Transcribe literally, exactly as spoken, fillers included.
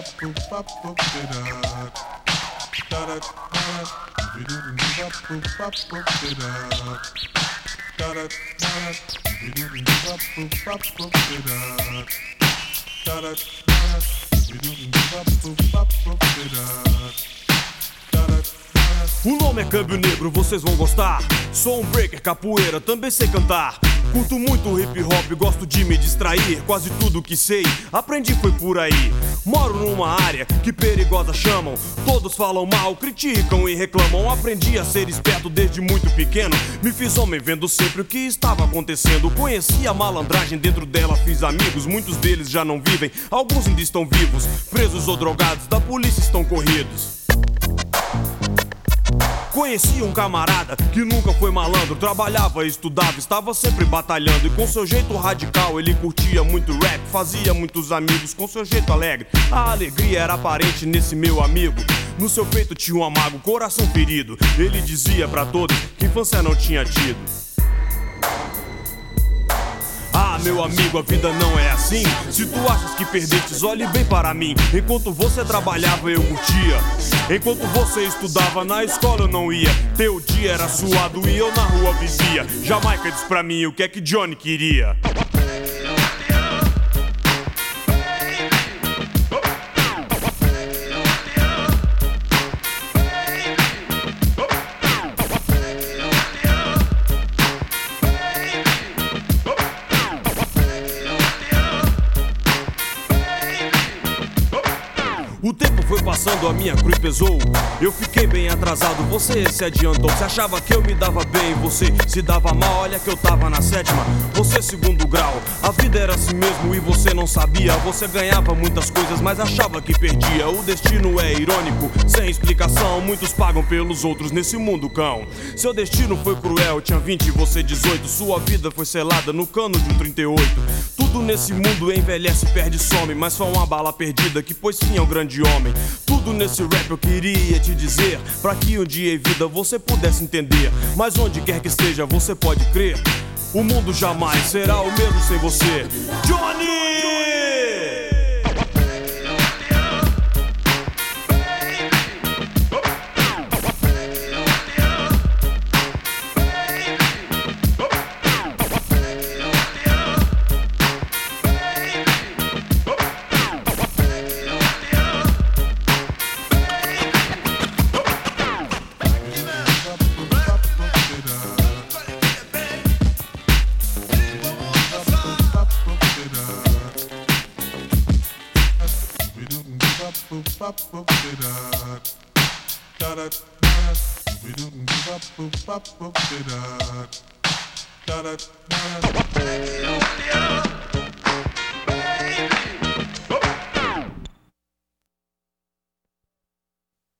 O nome é Câmbio Negro, vocês vão gostar. Sou um breaker, capoeira, também sei cantar. Curto muito hip hop, gosto de me distrair. Quase tudo que sei, aprendi foi por aí. Moro numa área que perigosa chamam. Todos falam mal, criticam e reclamam. Aprendi a ser esperto desde muito pequeno. Me fiz homem vendo sempre o que estava acontecendo. Conheci a malandragem, dentro dela fiz amigos. Muitos deles já não vivem, alguns ainda estão vivos. Presos ou drogados, da polícia estão corridos. Conheci um camarada que nunca foi malandro. Trabalhava, estudava, estava sempre batalhando. E com seu jeito radical ele curtia muito rap. Fazia muitos amigos com seu jeito alegre. A alegria era aparente nesse meu amigo. No seu peito tinha um amargo, coração ferido. Ele dizia pra todos que infância não tinha tido. Ah, meu amigo, a vida não é assim. Se tu achas que perdestes, olhe bem para mim. Enquanto você trabalhava, eu curtia. Enquanto você estudava, na escola eu não ia. Teu dia era suado e eu na rua vivia. Jamaica diz pra mim o que é que Johnny queria. O tempo foi passando, a minha cruz pesou. Eu fiquei bem atrasado, você se adiantou. Você achava que eu me dava bem, você se dava mal. Olha que eu tava na sétima, você segundo grau. A vida era assim mesmo e você não sabia. Você ganhava muitas coisas, mas achava que perdia. O destino é irônico, sem explicação. Muitos pagam pelos outros nesse mundo cão. Seu destino foi cruel, tinha vinte e você dezoito. Sua vida foi selada no cano de um trinta e oito. Tudo nesse mundo envelhece, perde e some. Mas só uma bala perdida que pôs fim ao grande homem. Tudo nesse rap eu queria te dizer, pra que um dia em vida você pudesse entender. Mas onde quer que esteja você pode crer, o mundo jamais será o mesmo sem você. Johnny! Da da da da